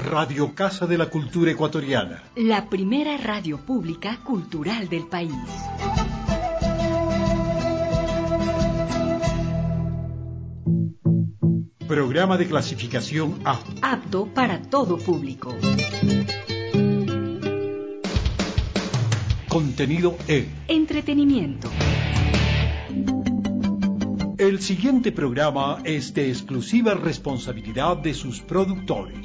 Radio Casa de la Cultura Ecuatoriana. La primera radio pública cultural del país. Programa de clasificación A. Apto para todo público. Contenido E. Entretenimiento. El siguiente programa es de exclusiva responsabilidad de sus productores.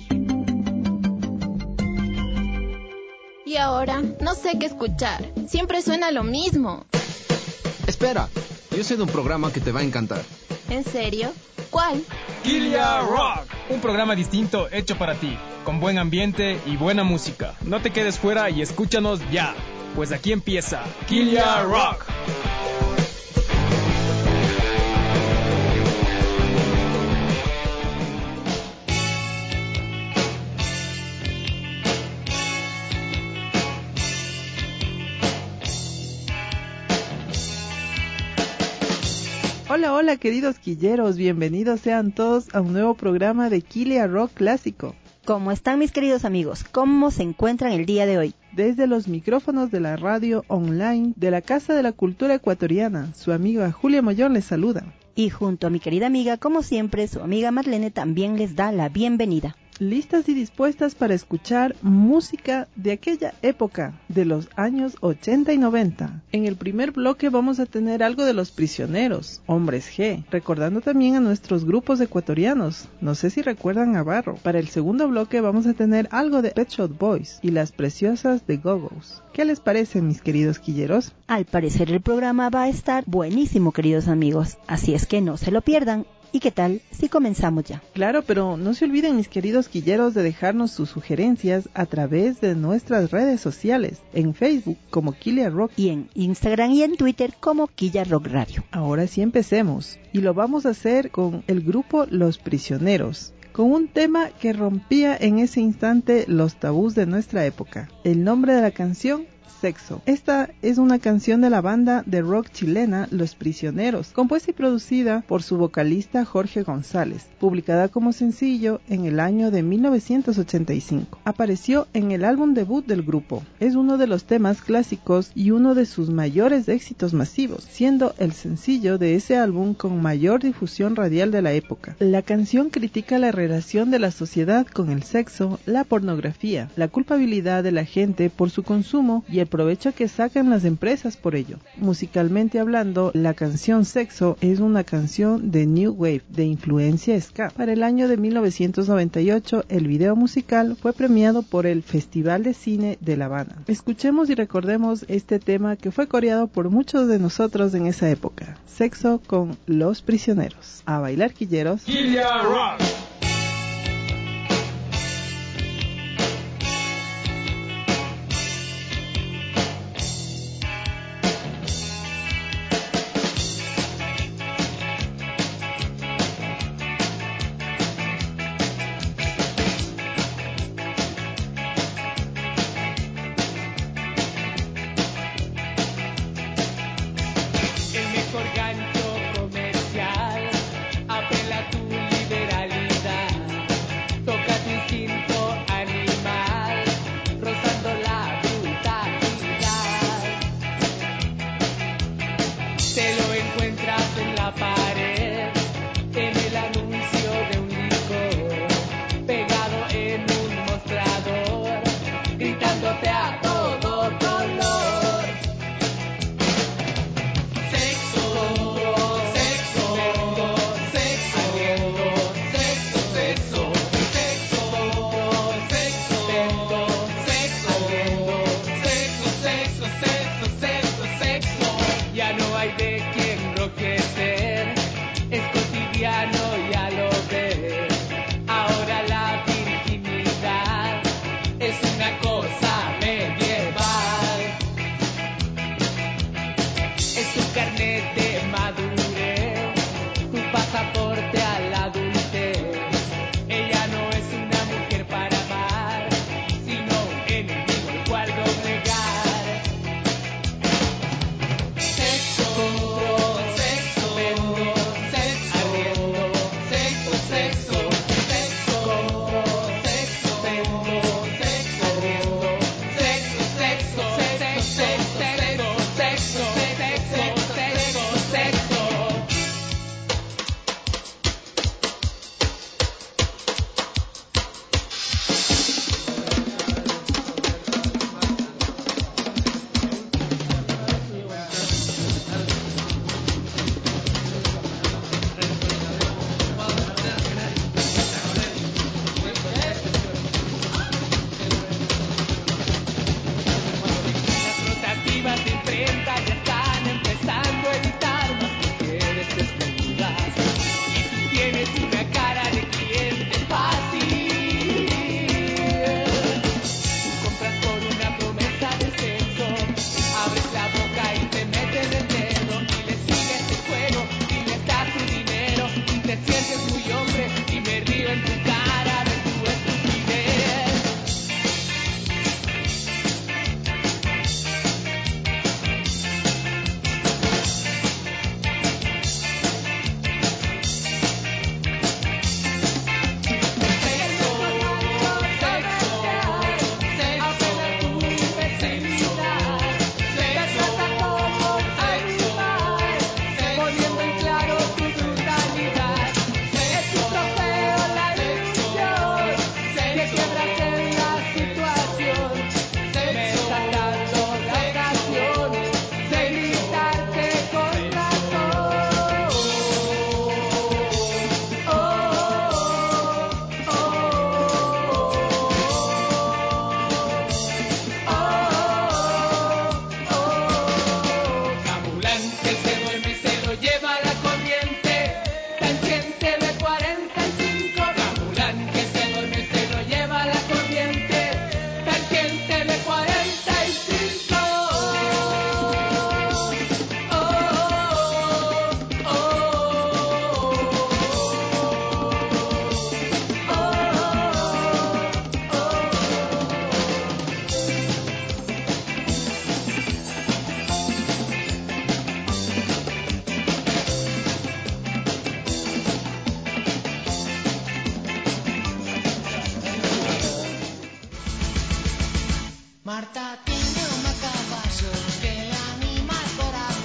Y ahora, no sé qué escuchar. Siempre suena lo mismo. Espera, yo sé de un programa que te va a encantar. ¿En serio? ¿Cuál? Kilia Rock, un programa distinto hecho para ti, con buen ambiente y buena música. No te quedes fuera y escúchanos ya, pues aquí empieza Kilia Rock. Hola queridos quilleros, bienvenidos sean todos a un nuevo programa de Kilia Rock Clásico. ¿Cómo están mis queridos amigos? ¿Cómo se encuentran el día de hoy? Desde los micrófonos de la radio online de la Casa de la Cultura Ecuatoriana, su amiga Julia Mollón les saluda. Y junto a mi querida amiga, como siempre, su amiga Marlene también les da la bienvenida. Listas y dispuestas para escuchar música de aquella época, de los años 80 y 90. En el primer bloque vamos a tener algo de Los Prisioneros, Hombres G, recordando también a nuestros grupos ecuatorianos, no sé si recuerdan a Barro. Para el segundo bloque vamos a tener algo de Pet Shop Boys y Las Preciosas de Go-Go's. ¿Qué les parece, mis queridos quilleros? Al parecer el programa va a estar buenísimo, queridos amigos, así es que no se lo pierdan. ¿Y qué tal si comenzamos ya? Claro, pero no se olviden, mis queridos quilleros, de dejarnos sus sugerencias a través de nuestras redes sociales, en Facebook como Kilia Rock y en Instagram y en Twitter como Kilia Rock Radio. Ahora sí empecemos, y lo vamos a hacer con el grupo Los Prisioneros, con un tema que rompía en ese instante los tabús de nuestra época. El nombre de la canción: Sexo. Esta es una canción de la banda de rock chilena Los Prisioneros, compuesta y producida por su vocalista Jorge González, publicada como sencillo en el año de 1985. Apareció en el álbum debut del grupo. Es uno de los temas clásicos y uno de sus mayores éxitos masivos, siendo el sencillo de ese álbum con mayor difusión radial de la época. La canción critica la relación de la sociedad con el sexo, la pornografía, la culpabilidad de la gente por su consumo y el provecho que sacan las empresas por ello. Musicalmente hablando, la canción Sexo es una canción de New Wave de influencia ska. Para el año de 1998, el video musical fue premiado por el Festival de Cine de La Habana. Escuchemos y recordemos este tema que fue coreado por muchos de nosotros en esa época. Sexo con Los Prisioneros. A bailar, quilleros. Kilia Rock.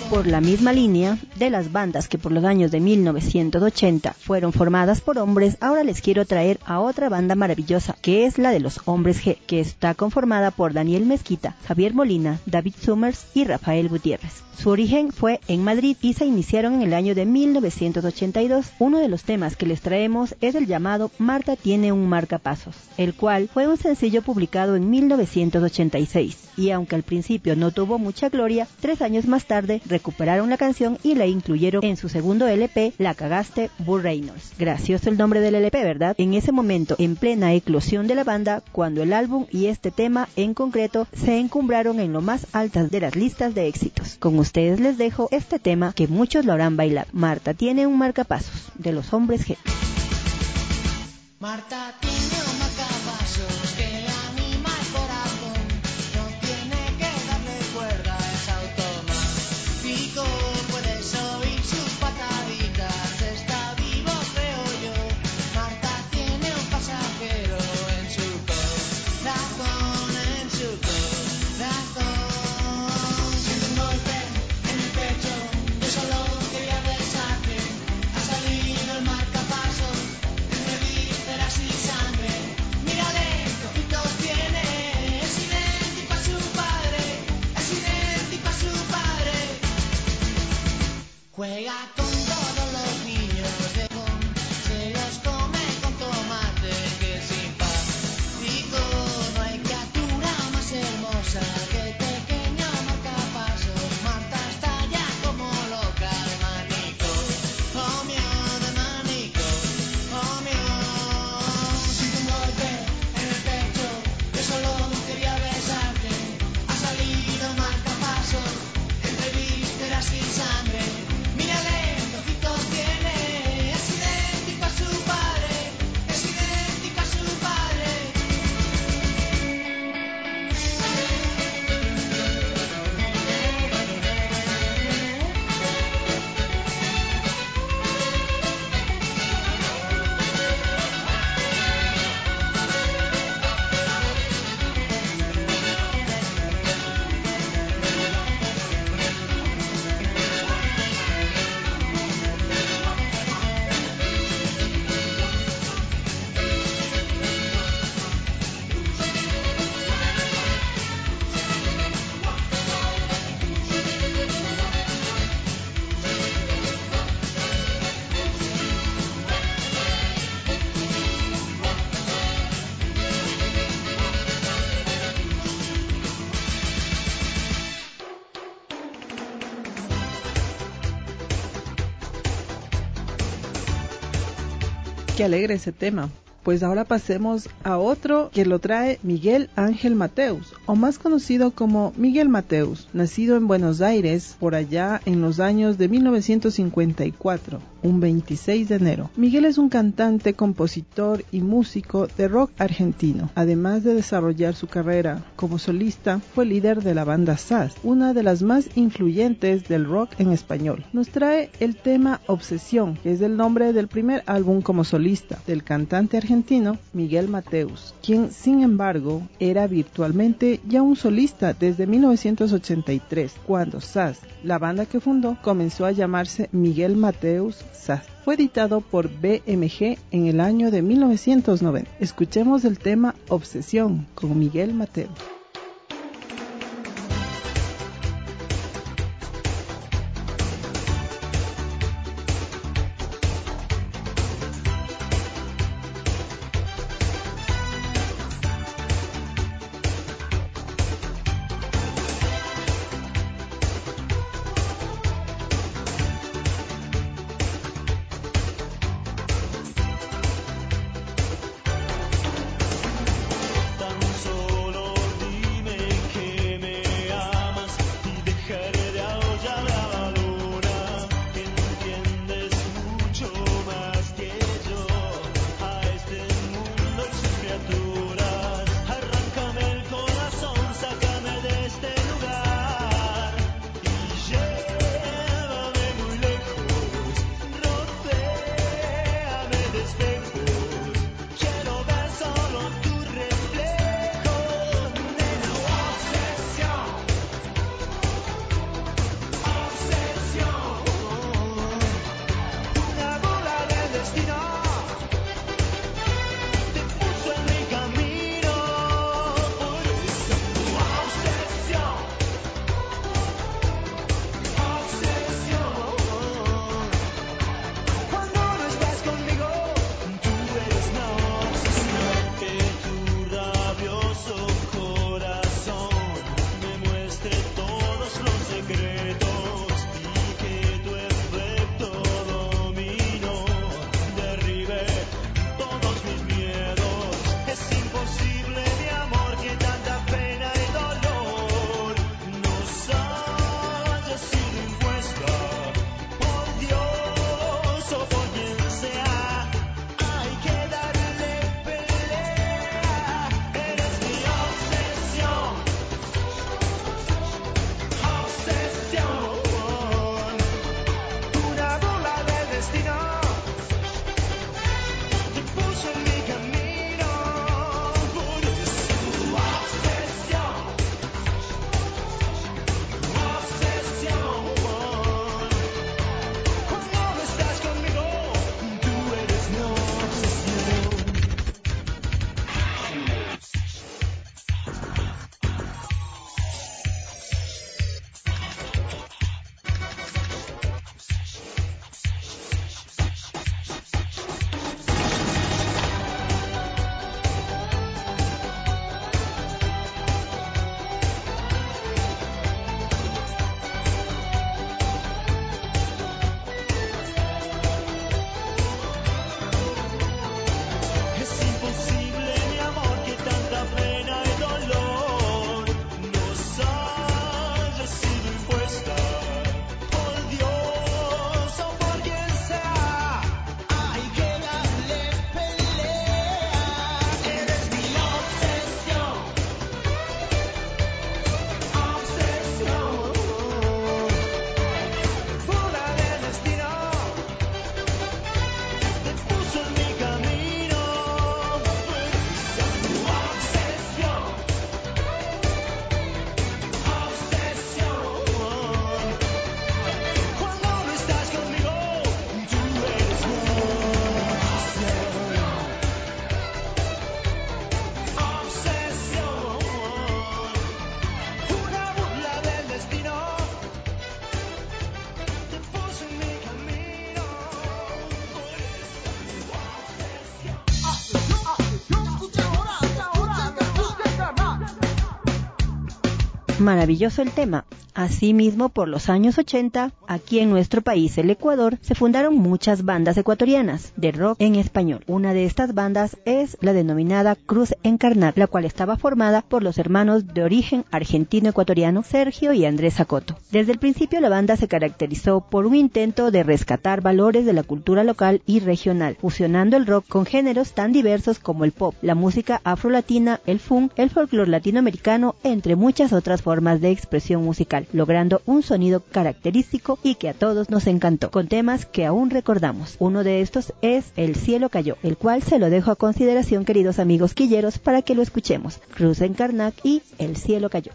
Por la misma línea de las bandas que por los años de 1980 fueron formadas por hombres, ahora les quiero traer a otra banda maravillosa, que es la de los Hombres G, que está conformada por Daniel Mezquita, Javier Molina, David Summers y Rafael Gutiérrez. Su origen fue en Madrid y se iniciaron en el año de 1982. Uno de los temas que les traemos es el llamado Marta tiene un marcapasos, el cual fue un sencillo publicado en 1986. Y aunque al principio no tuvo mucha gloria, 3 años más tarde recuperaron la canción y la incluyeron en su segundo LP, La Cagaste, Burt Reynolds. Gracioso el nombre del LP, ¿verdad? En ese momento, en plena eclosión de la banda, cuando el álbum y este tema en concreto se encumbraron en lo más altas de las listas de éxitos. Con ustedes les dejo este tema que muchos lo habrán bailado. Marta tiene un marcapasos, de los Hombres G. Marta tiene un marcapasos que le anima el corazón. No tiene que darle cuerda, es automático. Puedes oír sus pataditas, está vivo creo yo. Marta tiene un pasajero en su corazón, en su corazón. Siento un golpe en el pecho, yo solo quería besarte. Ha salido el marcapasos entre vísceras y sangre. Mírale, qué ojitos tiene, es idéntico a su padre, es idéntico a su padre. Juega con todos los niños de con, se los come con tomate, que simpático. No hay criatura más hermosa que el pequeño marcapasos. Marta está ya como loca de manico, oh mío, de manico, oh mío. Siento un golpe en el pecho, yo solo quería besarte. Ha salido el marcapasos entre vísceras y sangre. Mírale, qué ojitos tiene, es idéntico a su padre, es idéntico a su padre. Qué alegre ese tema. Pues ahora pasemos a otro que lo trae Miguel Ángel Mateus, o más conocido como Miguel Mateus, nacido en Buenos Aires por allá en los años de 1954, un 26 de enero. Miguel es un cantante, compositor y músico de rock argentino. Además de desarrollar su carrera como solista, fue líder de la banda SAS, una de las más influyentes del rock en español. Nos trae el tema Obsesión, que es el nombre del primer álbum como solista del cantante argentino Miguel Mateus, quien sin embargo era virtualmente ya un solista desde 1983, cuando SAS, la banda que fundó, comenzó a llamarse Miguel Mateus SAS. Fue editado por BMG en el año de 1990. Escuchemos el tema Obsesión con Miguel Mateus. Tan solo Maravilloso el tema. Asimismo, por los años 80, aquí en nuestro país, el Ecuador, se fundaron muchas bandas ecuatorianas de rock en español. Una de estas bandas es la denominada Cruz Encarnada, la cual estaba formada por los hermanos de origen argentino-ecuatoriano Sergio y Andrés Acoto. Desde el principio la banda se caracterizó por un intento de rescatar valores de la cultura local y regional, fusionando el rock con géneros tan diversos como el pop, la música afrolatina, el funk, el folclore latinoamericano, entre muchas otras formas de expresión musical, logrando un sonido característico y que a todos nos encantó, con temas que aún recordamos. Uno de estos es El cielo cayó, el cual se lo dejo a consideración, queridos amigos quilleros, para que lo escuchemos. Cruz Encarnada y El cielo cayó.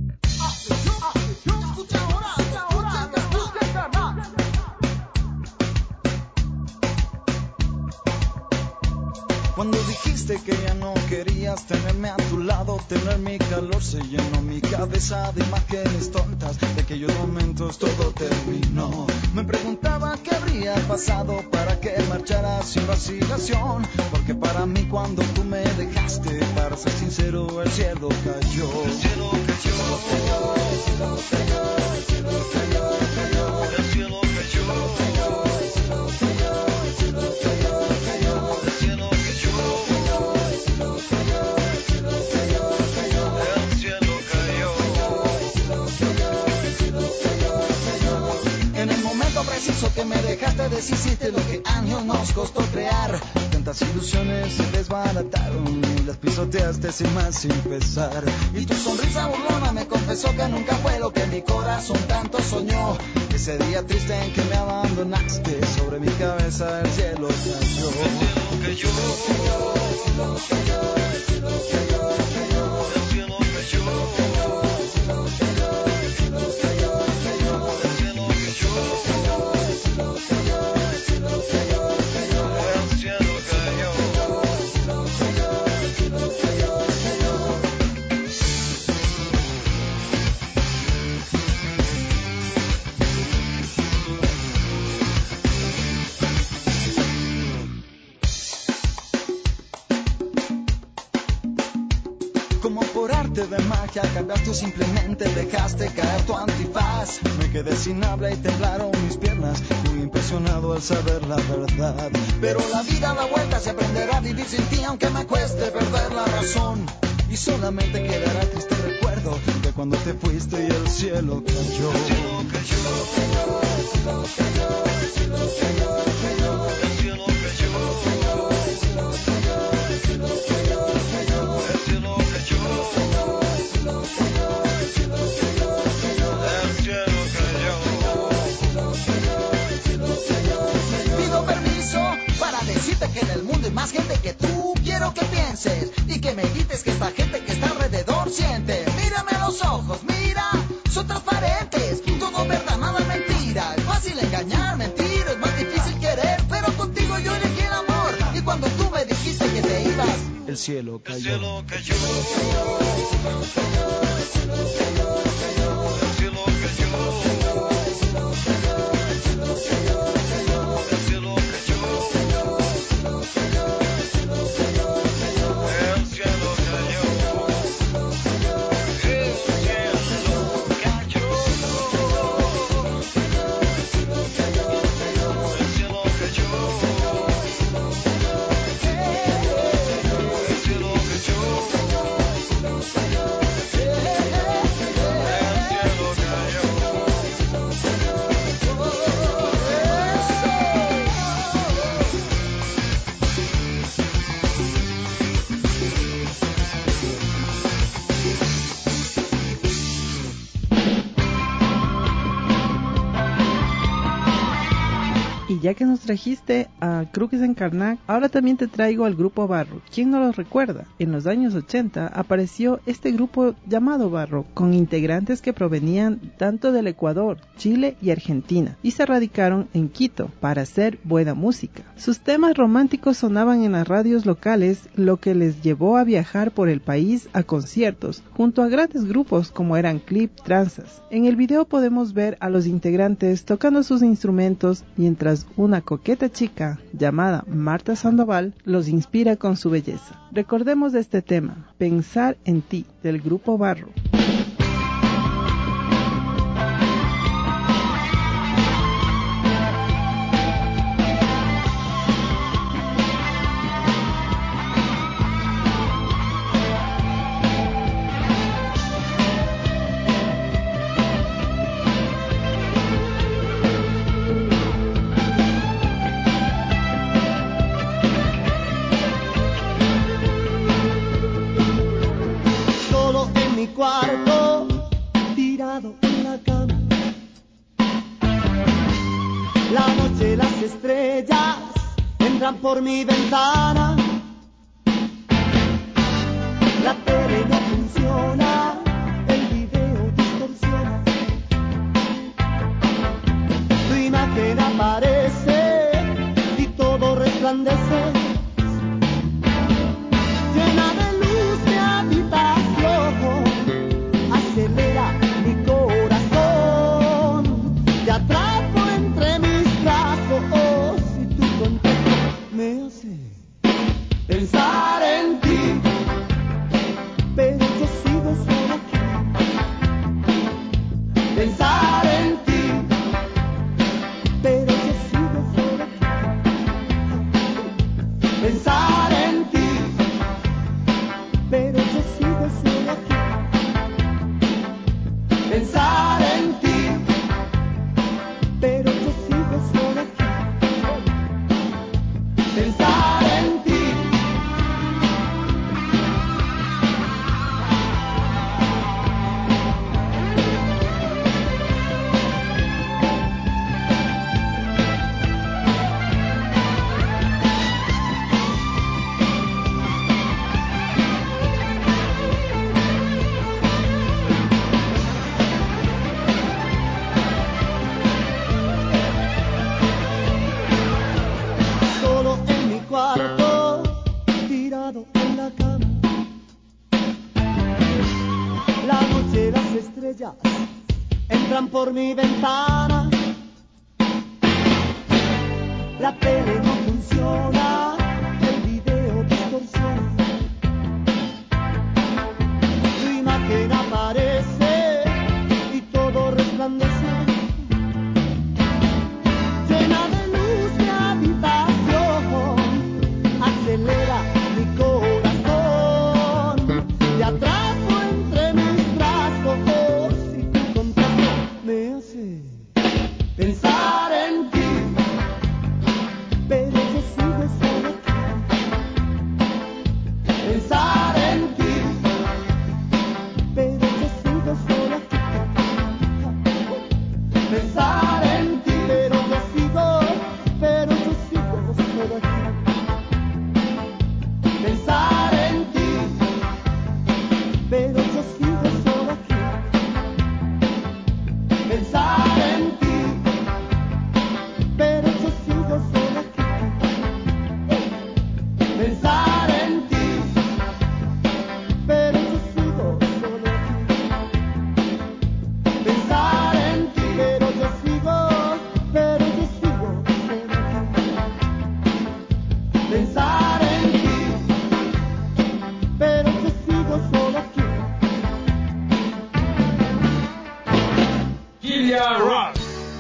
Cuando dijiste que ya no querías tenerme a tu lado, tener mi calor, se llenó mi cabeza de imágenes tontas. De aquellos momentos todo terminó. Me preguntaba qué habría pasado para que marcharas sin vacilación. Porque para mí cuando tú me dejaste, para ser sincero, el cielo cayó. El cielo cayó, el cielo cayó, el cielo cayó, el cielo cayó, el cielo cayó, el cielo cayó, el cielo cayó, el cielo cayó. En el momento preciso que me dejaste, deshiciste lo que años nos costó crear. Tantas ilusiones se desbarataron y las pisoteaste sin más, sin pesar. Y tu sonrisa burlona me confesó que nunca fue lo que mi corazón tanto soñó. Ese día triste en que me abandonaste, sobre mi cabeza el cielo cayó. El cielo cayó, el cielo cayó, el cielo cayó, el cielo cayó, el cielo cayó, el cielo cayó, el cielo cayó, el cielo cayó, el cielo cayó, el cielo cayó, el cielo cayó, el cielo cayó. Como por arte de magia cambiaste o simplemente dejaste caer tu antifaz. Me quedé sin habla y temblaron mis piernas, muy impresionado al saber la verdad. Pero la vida da vueltas y aprenderá a vivir sin ti aunque me cueste perder la razón. Y solamente quedará triste recuerdo de cuando te fuiste y el cielo cayó. El cielo cayó, el cielo cayó, el cielo cayó, el cielo cayó, el cielo cayó, el cielo cayó, el cielo cayó, el cielo cayó. Pido permiso para decirte que en el mundo hay más gente que tú. Quiero que pienses y que medites que esta gente que está alrededor siente. Mírame a los ojos, mira, son transparentes. Todo verdad, nada mentira. Es fácil engañar, mentir, es más difícil querer. Pero contigo yo elegí el amor. Y cuando tú me dijiste que te ibas, el cielo cayó. El cielo cayó. Ya que nos trajiste a Cruz Encarnada, ahora también te traigo al grupo Barro. ¿Quién no lo recuerda? En los años 80 apareció este grupo llamado Barro, con integrantes que provenían tanto del Ecuador, Chile y Argentina, y se radicaron en Quito para hacer buena música. Sus temas románticos sonaban en las radios locales, lo que les llevó a viajar por el país a conciertos, junto a grandes grupos como eran Clip Tranzas. En el video podemos ver a los integrantes tocando sus instrumentos mientras una coqueta chica llamada Marta Sandoval los inspira con su belleza. Recordemos de este tema, Pensar en ti, del grupo Barro. por mi ventana. La tele no funciona, el video distorsiona. Tu imagen aparece y todo resplandece. Llena de luz mi habitación, acelera mi corazón. Te atrapo entre mis brazos y tu contacto me hace pensar en ti. Pero yo sigo solo aquí. Pensar en ti. Pero yo sigo solo aquí. Pensar en ti. Pero yo sigo solo aquí. Pensar en ti. Pero yo sigo solo aquí. Pensar en ti. Solo en mi cuarto, tirado en la cama. La noche, las estrellas entran por mi ventana. La tele no funciona, el video distorsiona. Tu imagen aparece y todo resplandece. Llena de luz mi habitación, acelera mi corazón. Te atrapo entre mis brazos y tu contacto me hace pensar en ti. Pero yo sigo solo aquí. Pensar en ti. Pero yo sigo solo aquí. Pensar en ti. Pero yo sigo solo aquí. Pensar en ti. Pero yo sigo solo aquí. Pensar en ti. Pero yo sigo solo aquí. Pensar en ti. Pero yo sigo solo aquí. Pensar en ti. Pero yo sigo solo aquí. Pensar en ti. Pero yo sigo solo aquí. Kilia Rock.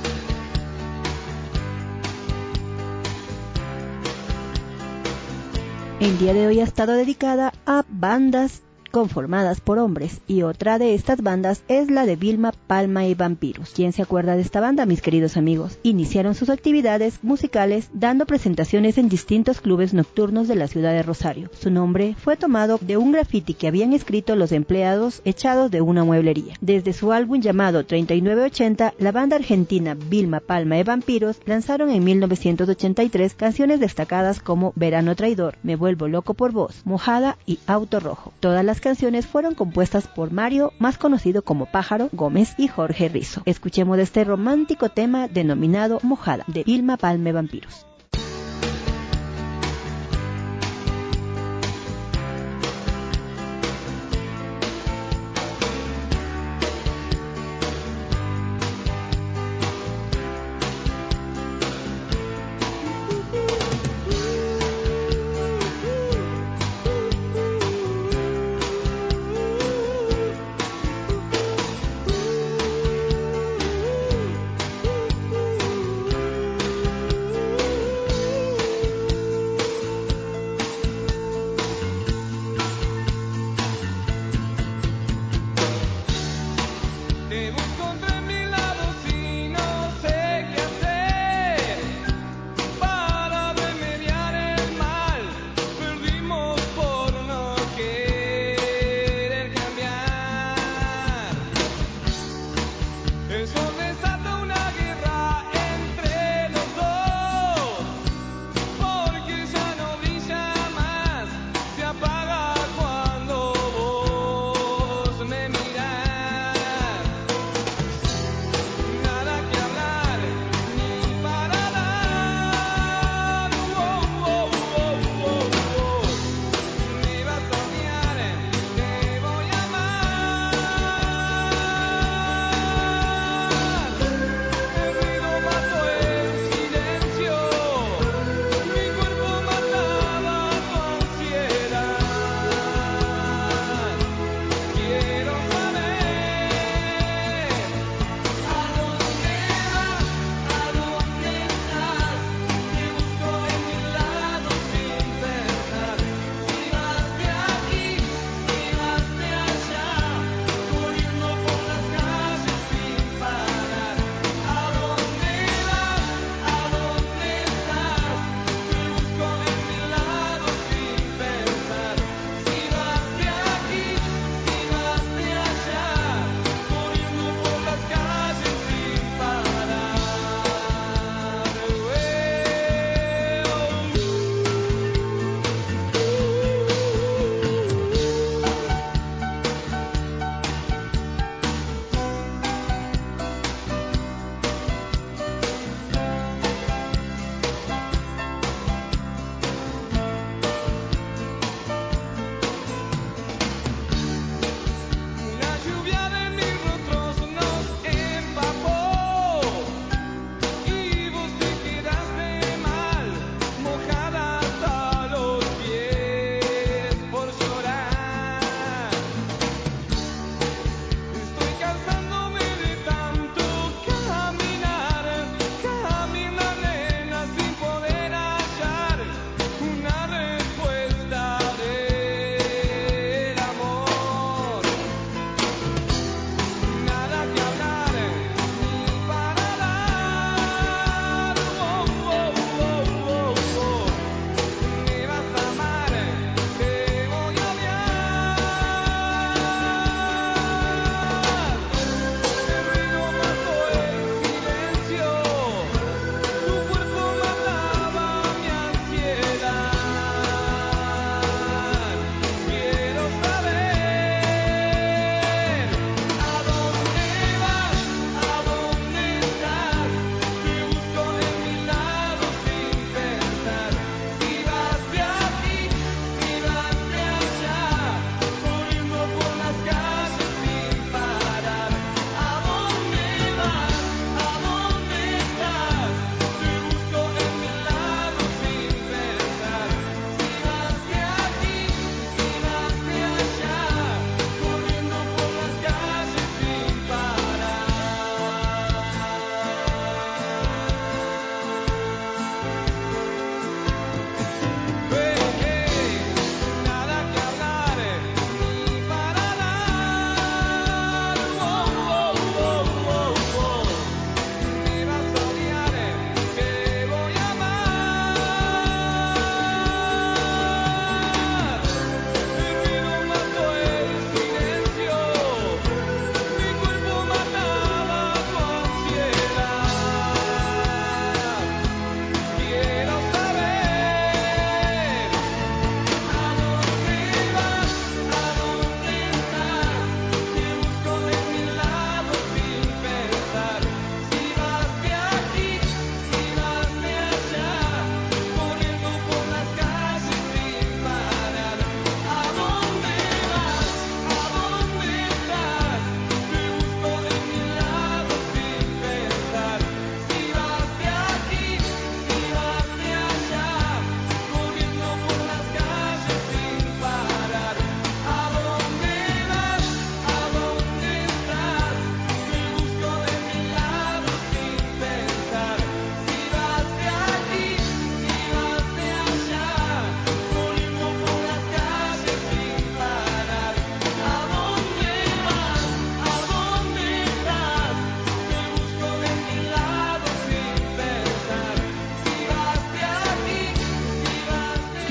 El día de hoy ha estado dedicada a bandas conformadas por hombres, y otra de estas bandas es la de Vilma Palma y Vampiros. ¿Quién se acuerda de esta banda, mis queridos amigos? Iniciaron sus actividades musicales dando presentaciones en distintos clubes nocturnos de la ciudad de Rosario. Su nombre fue tomado de un graffiti que habían escrito los empleados echados de una mueblería. Desde su álbum llamado 3980, la banda argentina Vilma Palma y Vampiros lanzaron en 1983 canciones destacadas como Verano Traidor, Me Vuelvo Loco por Vos, Mojada y Auto Rojo. Todas las canciones fueron compuestas por Mario, más conocido como Pájaro Gómez, y Jorge Rizzo. Escuchemos de este romántico tema denominado Mojada, de Vilma Palma y Vampiros.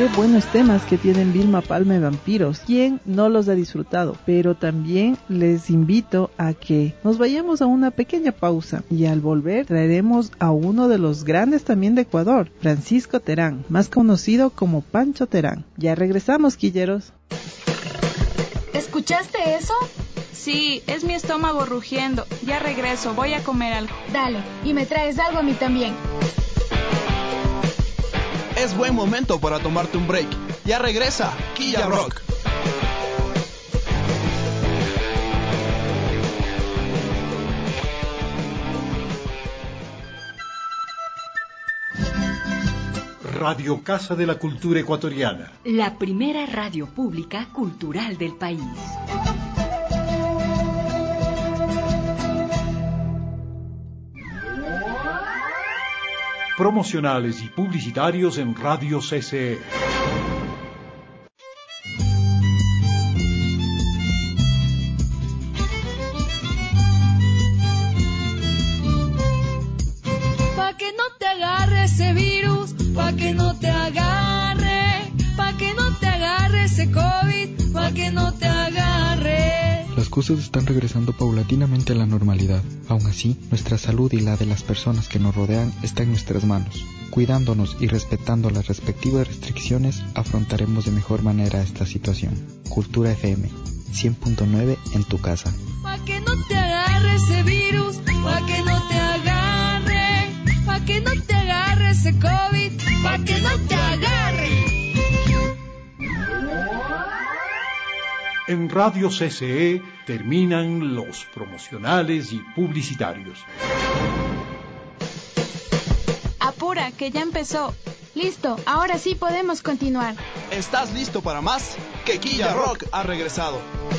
qué buenos temas que tienen Vilma Palma y Vampiros. ¿Quién no los ha disfrutado? Pero también les invito a que nos vayamos a una pequeña pausa y al volver traeremos a uno de los grandes también de Ecuador, Francisco Terán, más conocido como Pancho Terán. Ya regresamos, quilleros. ¿Escuchaste eso? Sí, es mi estómago rugiendo. Ya regreso, voy a comer algo. Dale, y me traes algo a mí también. Es buen momento para tomarte un break. Ya regresa Quilla Rock. Radio Casa de la Cultura Ecuatoriana. La primera radio pública cultural del país. Promocionales y publicitarios en Radio CCE. Pa' que no te agarre ese virus, pa' que no te agarre, pa' que no te agarre ese COVID, pa' que no te agarre. Las cosas están regresando paulatinamente a la normalidad. Aún así, nuestra salud y la de las personas que nos rodean está en nuestras manos. Cuidándonos y respetando las respectivas restricciones, afrontaremos de mejor manera esta situación. Cultura FM 100.9 en tu casa. Pa' que no te agarre ese virus, pa' que no te agarre, pa' que no te agarre ese COVID, pa' que no te agarre. En Radio CCE terminan los promocionales y publicitarios. Apura, que ya empezó. Listo, ahora sí podemos continuar. ¿Estás listo para más? Que Quilla Rock ha regresado.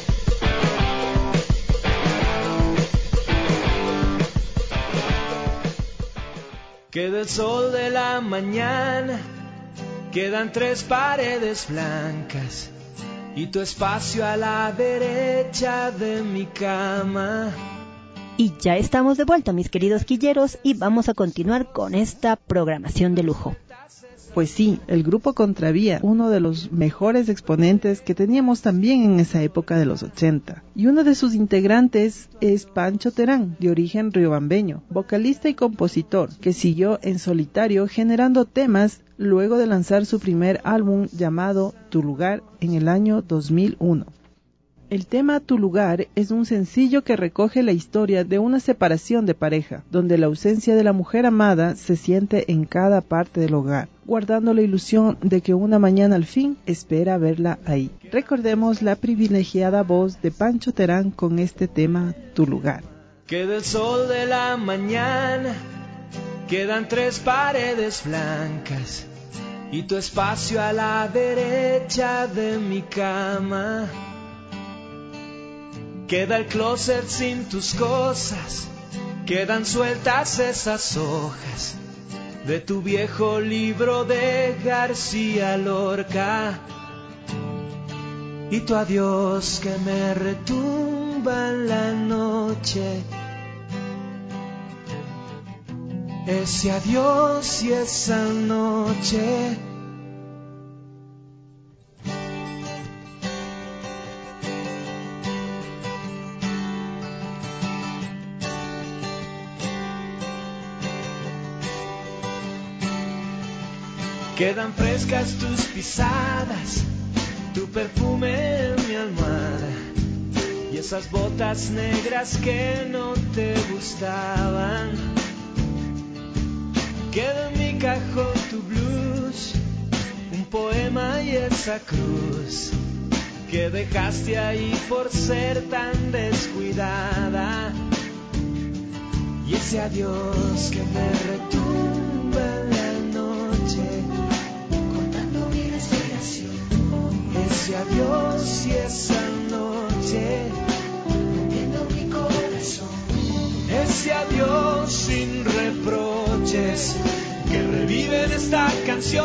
Queda el sol de la mañana, quedan 3 paredes blancas y tu espacio a la derecha de mi cama. Y ya estamos de vuelta, mis queridos quilleros, y vamos a continuar con esta programación de lujo. Pues sí, el grupo Contravía, uno de los mejores exponentes que teníamos también en esa época de los 80. Y uno de sus integrantes es Pancho Terán, de origen riobambeño, vocalista y compositor, que siguió en solitario generando temas luego de lanzar su primer álbum llamado Tu Lugar en el año 2001. El tema Tu Lugar es un sencillo que recoge la historia de una separación de pareja, donde la ausencia de la mujer amada se siente en cada parte del hogar, guardando la ilusión de que una mañana al fin espera verla ahí. Recordemos la privilegiada voz de Pancho Terán con este tema Tu Lugar. Queda el sol de la mañana, quedan 3 paredes blancas y tu espacio a la derecha de mi cama. Queda el closet sin tus cosas, quedan sueltas esas hojas de tu viejo libro de García Lorca. Y tu adiós que me retumba en la noche, ese adiós y esa noche. Quedan frescas tus pisadas, tu perfume en mi almohada y esas botas negras que no te gustaban. Queda en mi cajón tu blues, un poema y esa cruz que dejaste ahí por ser tan descuidada. Y ese adiós que me retumba en la noche, cortando mi respiración. Ese adiós y esa noche, rompiendo mi corazón. Ese adiós sin reproches que revive en esta canción.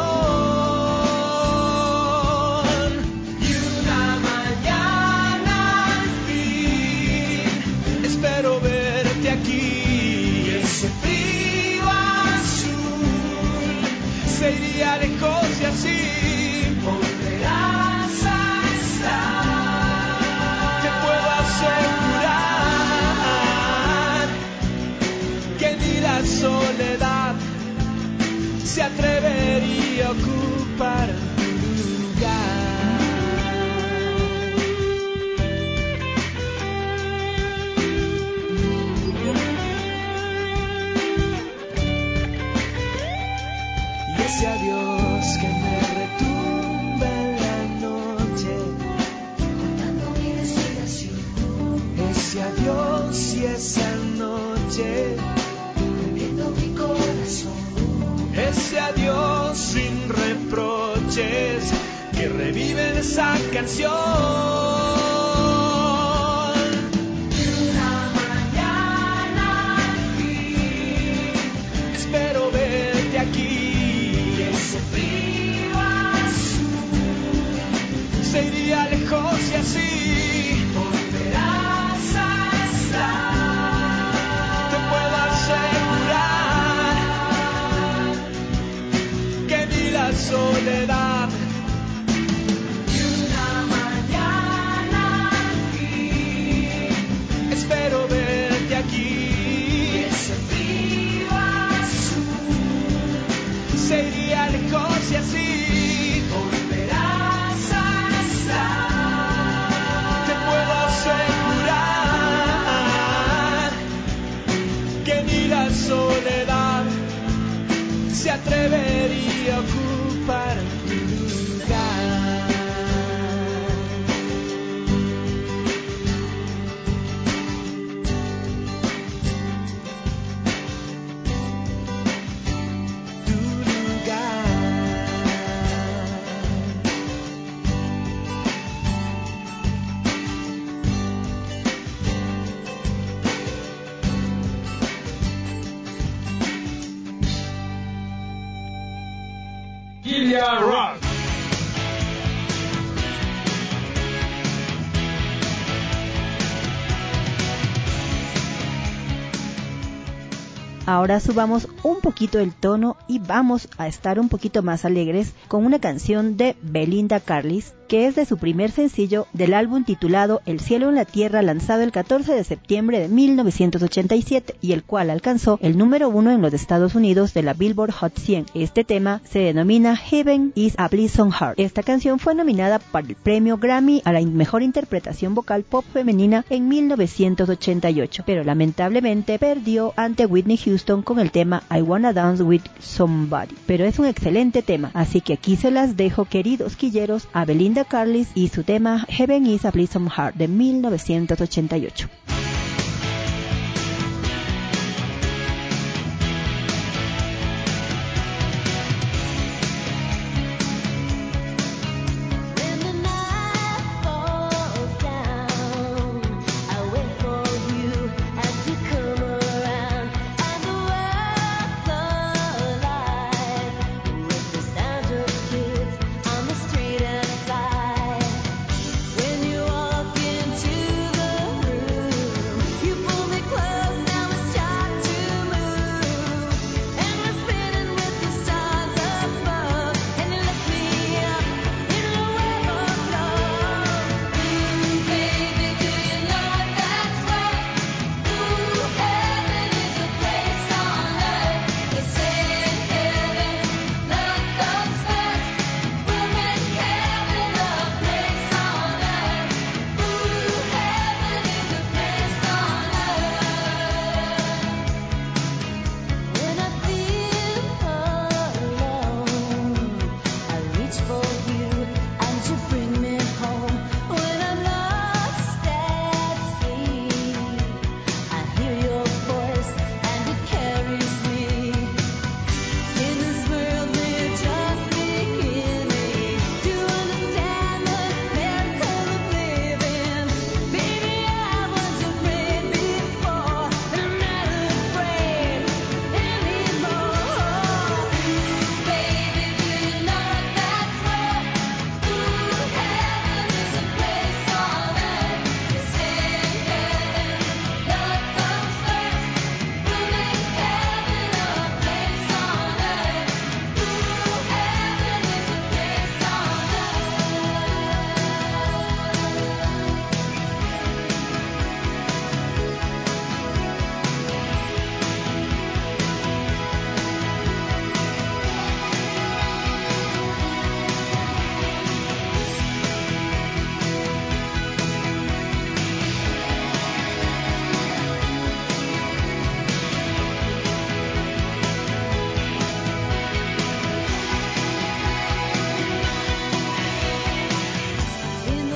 Y una mañana al fin espero verte aquí. Ese frío azul se iría lejos y así se atrevería a ocupar tu lugar. Y ese adiós que me retumba en la noche, contando mi desesperación. Ese adiós y esa noche, bebiendo mi corazón. Ese adiós sin reproches que revive esa canción. Y una mañana al fin espero verte aquí. Y ese frío azul se iría lejos y así volverás a estar. Te puedo asegurar que ni la soledad. Y una mañana al fin espero verte aquí. Y ese frío azul se iría lejos y así volverás a estar. Te puedo asegurar que ni la soledad se atrevería a ocupar tu lugar. Tu lugar. Kilia Rock. Ahora subamos un poquito el tono y vamos a estar un poquito más alegres con una canción de Belinda Carlisle, que es de su primer sencillo del álbum titulado El cielo en la tierra, lanzado el 14 de septiembre de 1987 y el cual alcanzó el número 1 en los Estados Unidos de la Billboard Hot 100. Este tema se denomina Heaven is a Blossom Heart. Esta canción fue nominada para el premio Grammy a la mejor interpretación vocal pop femenina en 1988, pero lamentablemente perdió ante Whitney Houston con el tema I Wanna Dance With Somebody. Pero es un excelente tema, así que aquí se las dejo, queridos quilleros, a Belinda Carlisle y su tema Heaven is a Blossom Heart de 1988. When you walk into the room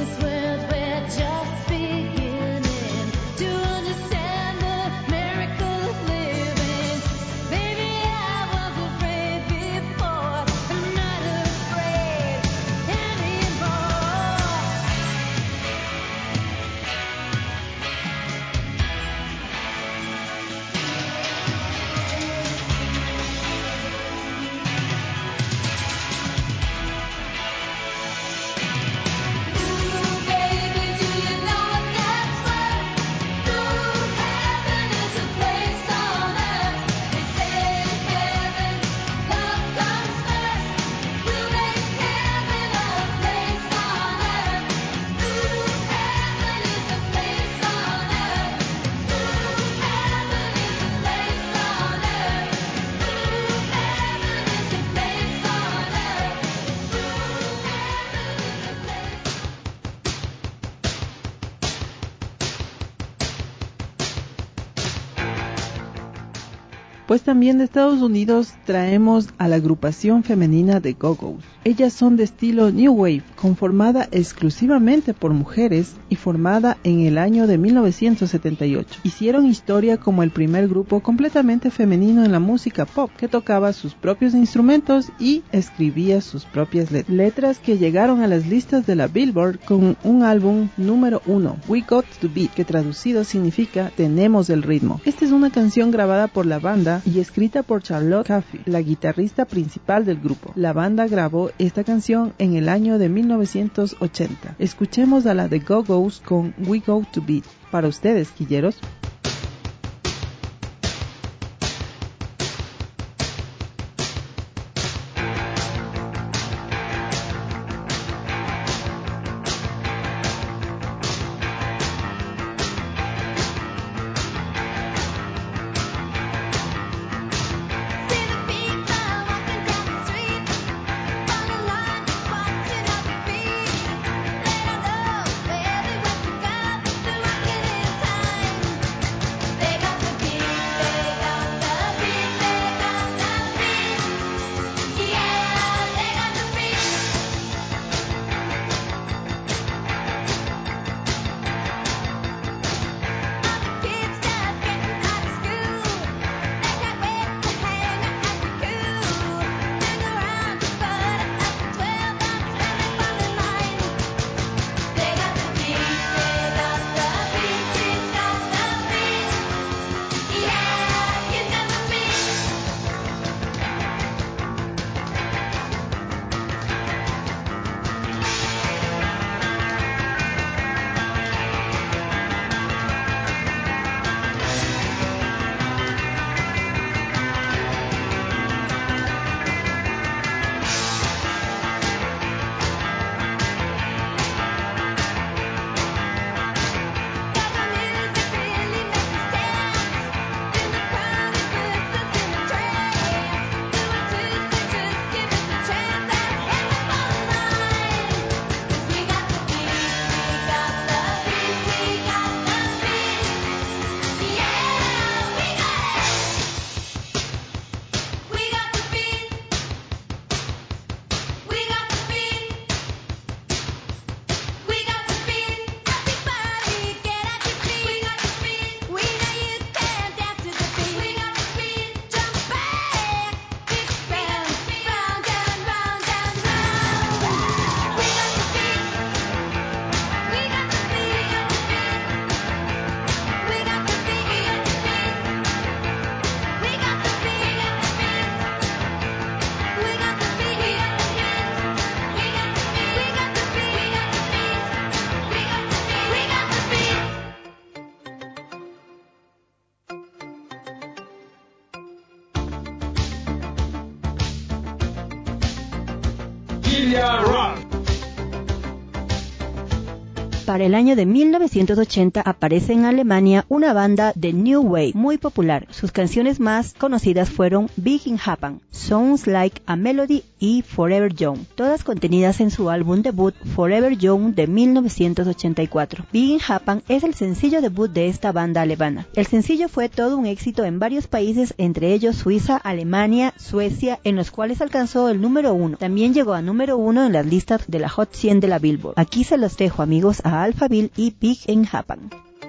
Pues también de Estados Unidos traemos a la agrupación femenina de Go-Go's. Ellas son de estilo New Wave, conformada exclusivamente por mujeres y formada en el año de 1978. Hicieron historia como el primer grupo completamente femenino en la música pop, que tocaba sus propios instrumentos y escribía sus propias letras. Letras que llegaron a las listas de la Billboard con un álbum número 1, We Got to Beat, que traducido significa Tenemos el ritmo. Esta es una canción grabada por la banda y escrita por Charlotte Caffey, la guitarrista principal del grupo. La banda grabó esta canción en el año de 1980. Escuchemos a la de Go-Go's con We Go to Beat. Para ustedes, quilleros. Time Para el año de 1980 aparece en Alemania una banda de New Wave muy popular. Sus canciones más conocidas fueron Big in Japan, Sounds Like a Melody y Forever Young, todas contenidas en su álbum debut Forever Young de 1984. Big in Japan es el sencillo debut de esta banda alemana. El sencillo fue todo un éxito en varios países, entre ellos Suiza, Alemania, Suecia, en los cuales alcanzó el número 1. También llegó a número 1 en las listas de la Hot 100 de la Billboard. Aquí se los dejo, amigos, a Alphaville y Big in Japan.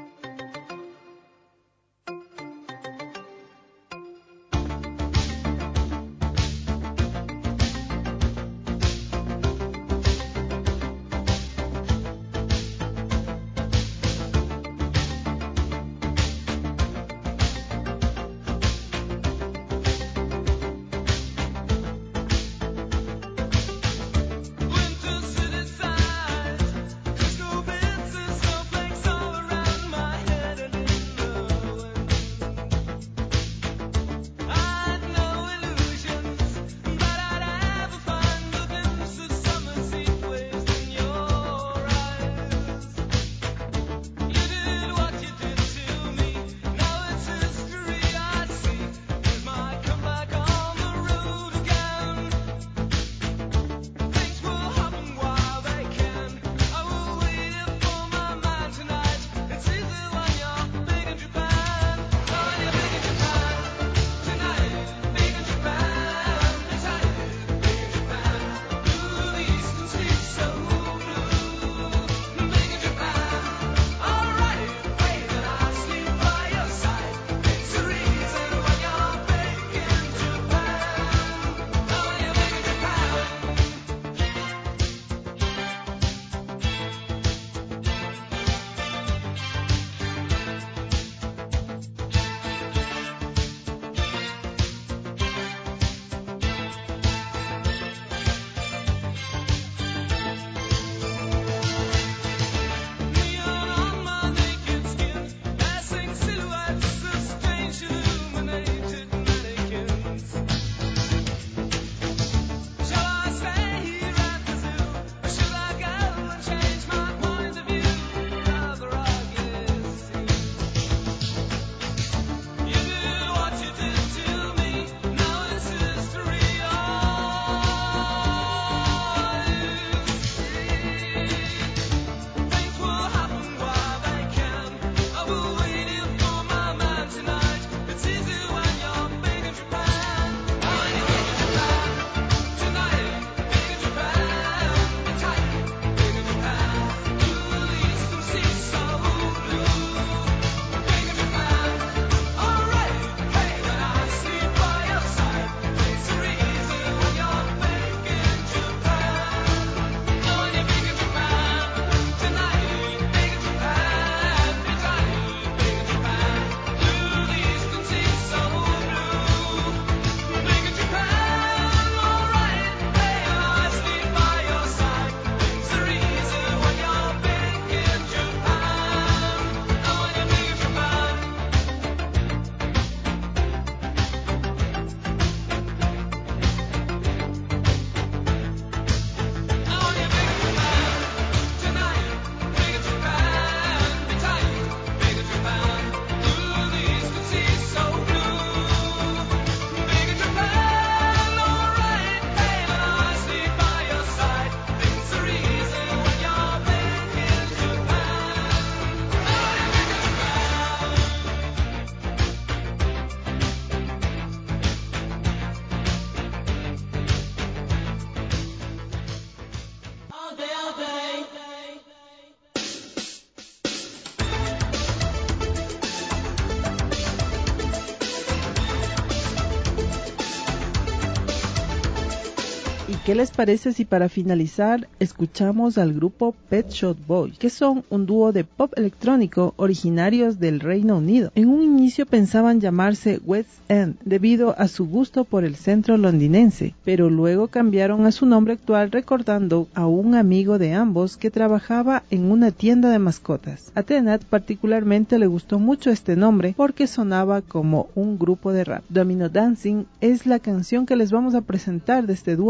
¿Qué les parece si para finalizar escuchamos al grupo Pet Shop Boys, que son un dúo de pop electrónico originarios del Reino Unido? En un inicio pensaban llamarse West End debido a su gusto por el centro londinense, pero luego cambiaron a su nombre actual recordando a un amigo de ambos que trabajaba en una tienda de mascotas. A Tenat particularmente le gustó mucho este nombre porque sonaba como un grupo de rap. Domino Dancing es la canción que les vamos a presentar de este dúo británico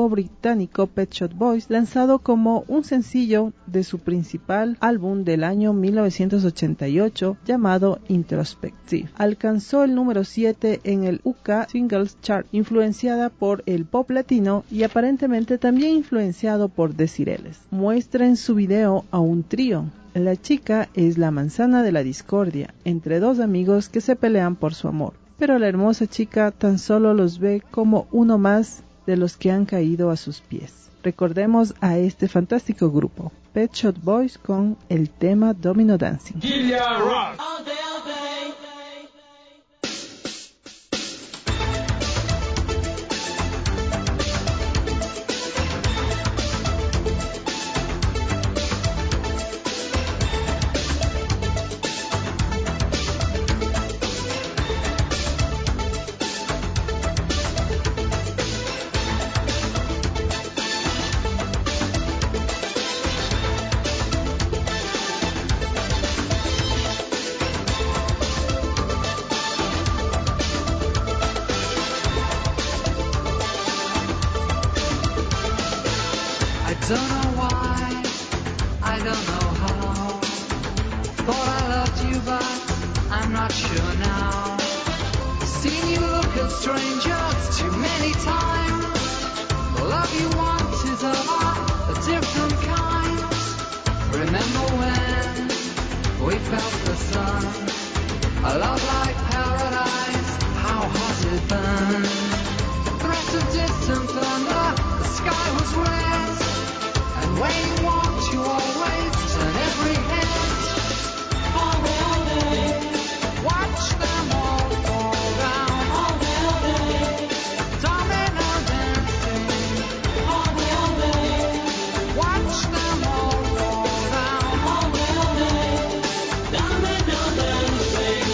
británico Pet Shop Boys, lanzado como un sencillo de su principal álbum del año 1988 llamado Introspective. Alcanzó el número 7 en el UK Singles Chart, influenciada por el pop latino y aparentemente también influenciado por Desireles. Muestra en su video a un trío. La chica es la manzana de la discordia entre dos amigos que se pelean por su amor, pero la hermosa chica tan solo los ve como uno más de los que han caído a sus pies. Recordemos a este fantástico grupo, Pet Shop Boys, con el tema Domino Dancing. Kilia Rock. Don't know why, I don't know how. Thought I loved you, but I'm not sure now. Seen you look at strangers too many times. The love you want is of a different kind. Remember when we felt the sun? A love like paradise, how hot it burned. The threat of distant thunder, the sky was red. When you want, you always turn every head. All day, watch them all fall down. All day, domino dancing. All day, watch them all fall down. All day, domino dancing.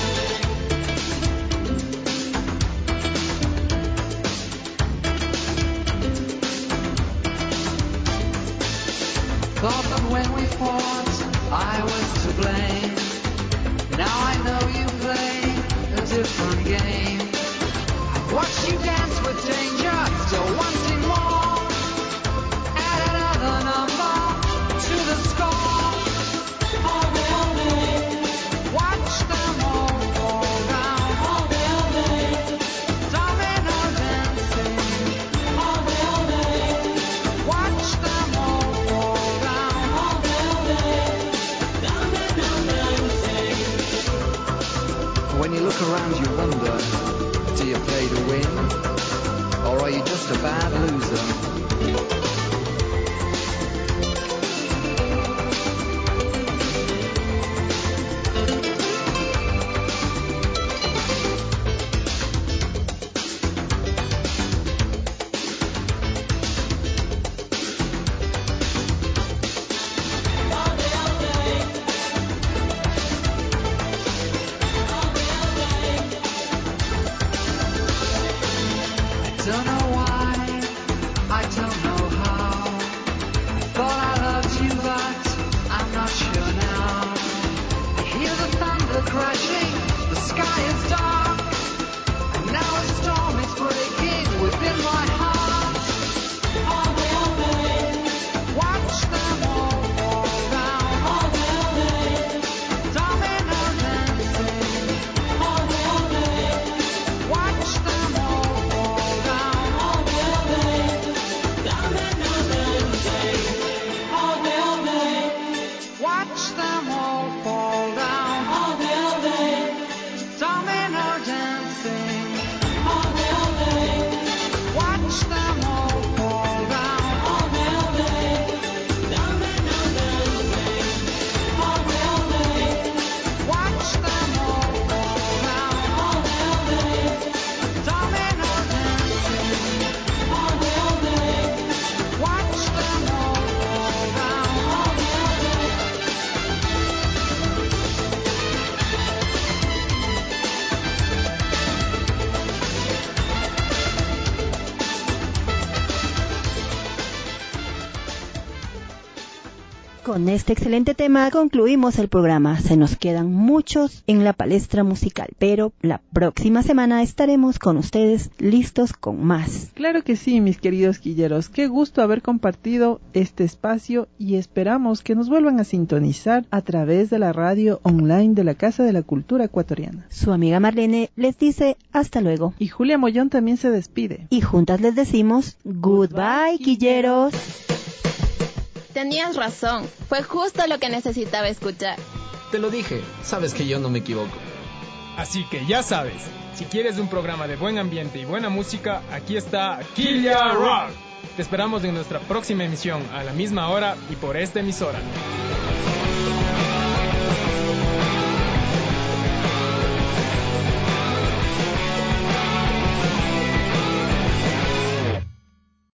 Thought that when we fought, I was to blame. Now I know you play a different game. I've watched you dance with danger, still wanting more. Add another number to the score. All day, watch them all fall down. All day, domino dancing. All day, watch them all fall down. All day, domino dancing. When you look around you wonder, do you play to win? Or are you just a bad loser? Don't know why, I don't know how. Thought I loved you, but I'm not sure now. I hear the thunder crashing, the sky is dark, and now a storm is breaking within my heart. All day, watch them all fall down. All day, domino dancing. All day, watch them all fall down. All day, domino dancing. All day, watch them all fall down. All day, domino Con este excelente tema concluimos el programa. Se nos quedan muchos en la palestra musical, pero la próxima semana estaremos con ustedes listos con más. Claro que sí, mis queridos quilleros. Qué gusto haber compartido este espacio y esperamos que nos vuelvan a sintonizar a través de la radio online de la Casa de la Cultura Ecuatoriana. Su amiga Marlene les dice hasta luego. Y Julia Mollón también se despide. Y juntas les decimos goodbye, quilleros. Tenías razón, fue justo lo que necesitaba escuchar. Te lo dije, sabes que yo no me equivoco. Así que ya sabes, si quieres un programa de buen ambiente y buena música, aquí está Kilia Rock. Te esperamos en nuestra próxima emisión a la misma hora y por esta emisora.